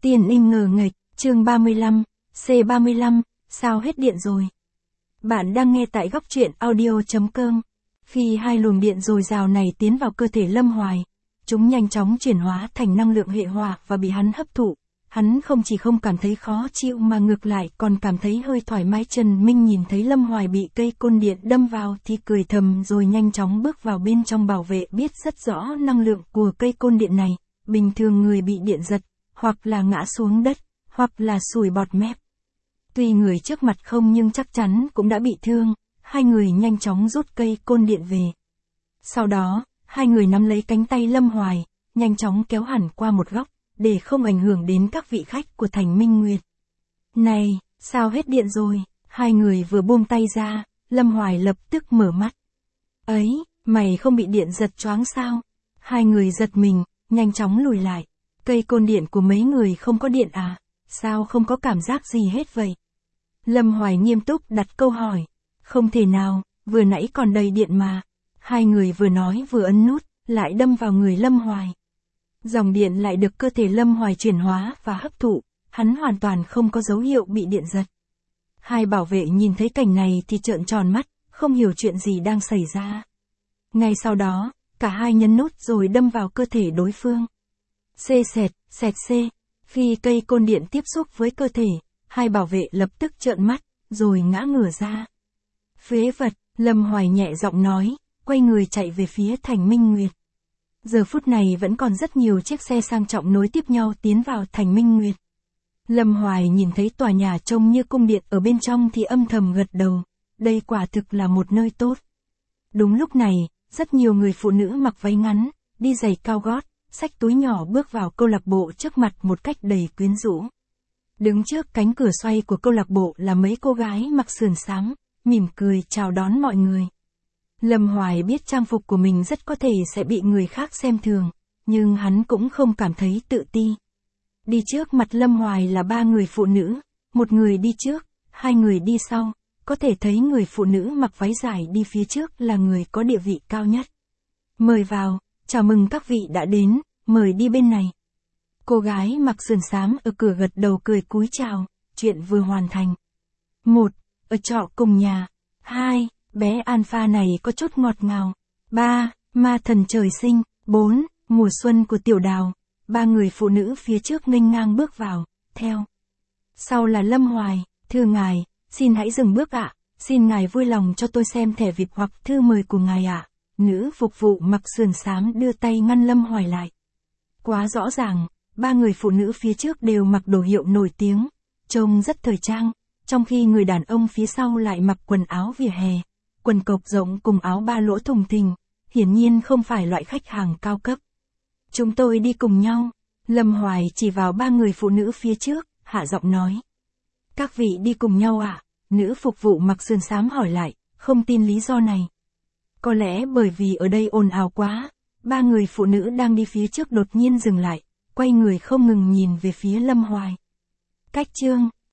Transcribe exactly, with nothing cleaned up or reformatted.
Tiền im ngờ nghệch, chương ba mươi lăm, C ba mươi lăm, sao hết điện rồi? Bạn đang nghe tại góc truyện audio.com. Khi hai luồng điện dồi dào này tiến vào cơ thể Lâm Hoài, chúng nhanh chóng chuyển hóa thành năng lượng hệ hỏa và bị hắn hấp thụ. Hắn không chỉ không cảm thấy khó chịu mà ngược lại còn cảm thấy hơi thoải mái. Trần Minh nhìn thấy Lâm Hoài bị cây côn điện đâm vào thì cười thầm rồi nhanh chóng bước vào bên trong bảo vệ, biết rất rõ năng lượng của cây côn điện này. Bình thường người bị điện giật, hoặc là ngã xuống đất, hoặc là sùi bọt mép. Tuy người trước mặt không nhưng chắc chắn cũng đã bị thương, hai người nhanh chóng rút cây côn điện về. Sau đó, hai người nắm lấy cánh tay Lâm Hoài, nhanh chóng kéo hẳn qua một góc, để không ảnh hưởng đến các vị khách của Thành Minh Nguyệt. Này, sao hết điện rồi? Hai người vừa buông tay ra, Lâm Hoài lập tức mở mắt. Ấy, mày không bị điện giật choáng sao? Hai người giật mình, nhanh chóng lùi lại. Cây côn điện của mấy người không có điện à? Sao không có cảm giác gì hết vậy? Lâm Hoài nghiêm túc đặt câu hỏi. Không thể nào, vừa nãy còn đầy điện mà. Hai người vừa nói vừa ấn nút, lại đâm vào người Lâm Hoài. Dòng điện lại được cơ thể Lâm Hoài chuyển hóa và hấp thụ, hắn hoàn toàn không có dấu hiệu bị điện giật. Hai bảo vệ nhìn thấy cảnh này thì trợn tròn mắt, không hiểu chuyện gì đang xảy ra. Ngay sau đó, cả hai nhấn nút rồi đâm vào cơ thể đối phương. Xê xẹt, xẹt xê. Khi cây côn điện tiếp xúc với cơ thể, hai bảo vệ lập tức trợn mắt, rồi ngã ngửa ra. Phế vật, Lâm Hoài nhẹ giọng nói, quay người chạy về phía Thành Minh Nguyệt. Giờ phút này vẫn còn rất nhiều chiếc xe sang trọng nối tiếp nhau tiến vào Thành Minh Nguyệt. Lâm Hoài nhìn thấy tòa nhà trông như cung điện ở bên trong thì âm thầm gật đầu, đây quả thực là một nơi tốt. Đúng lúc này, rất nhiều người phụ nữ mặc váy ngắn, đi giày cao gót, xách túi nhỏ bước vào câu lạc bộ trước mặt một cách đầy quyến rũ. Đứng trước cánh cửa xoay của câu lạc bộ là mấy cô gái mặc sườn xám, mỉm cười chào đón mọi người. Lâm Hoài biết trang phục của mình rất có thể sẽ bị người khác xem thường, nhưng hắn cũng không cảm thấy tự ti. Đi trước mặt Lâm Hoài là ba người phụ nữ, một người đi trước, hai người đi sau, có thể thấy người phụ nữ mặc váy dài đi phía trước là người có địa vị cao nhất. Mời vào, chào mừng các vị đã đến, mời đi bên này. Cô gái mặc sườn xám ở cửa gật đầu cười cúi chào, chuyện vừa hoàn thành. Một, ở trọ cùng nhà. Hai, bé Alpha này có chút ngọt ngào. Ba, ma thần trời sinh. Bốn, mùa xuân của tiểu đào. Ba người phụ nữ phía trước nghênh ngang bước vào, theo. Sau là Lâm Hoài, thưa ngài, xin hãy dừng bước ạ, xin ngài vui lòng cho tôi xem thẻ vê i pê hoặc thư mời của ngài ạ. Nữ phục vụ mặc sườn xám đưa tay ngăn Lâm Hoài lại. Quá rõ ràng, ba người phụ nữ phía trước đều mặc đồ hiệu nổi tiếng, trông rất thời trang, trong khi người đàn ông phía sau lại mặc quần áo vỉa hè, quần cộc rộng cùng áo ba lỗ thùng thình, hiển nhiên không phải loại khách hàng cao cấp. Chúng tôi đi cùng nhau, Lâm Hoài chỉ vào ba người phụ nữ phía trước, hạ giọng nói. Các vị đi cùng nhau ạ? À? Nữ phục vụ mặc sườn xám hỏi lại, không tin lý do này. Có lẽ bởi vì ở đây ồn ào quá, ba người phụ nữ đang đi phía trước đột nhiên dừng lại, quay người không ngừng nhìn về phía Lâm Hoài. Cách chương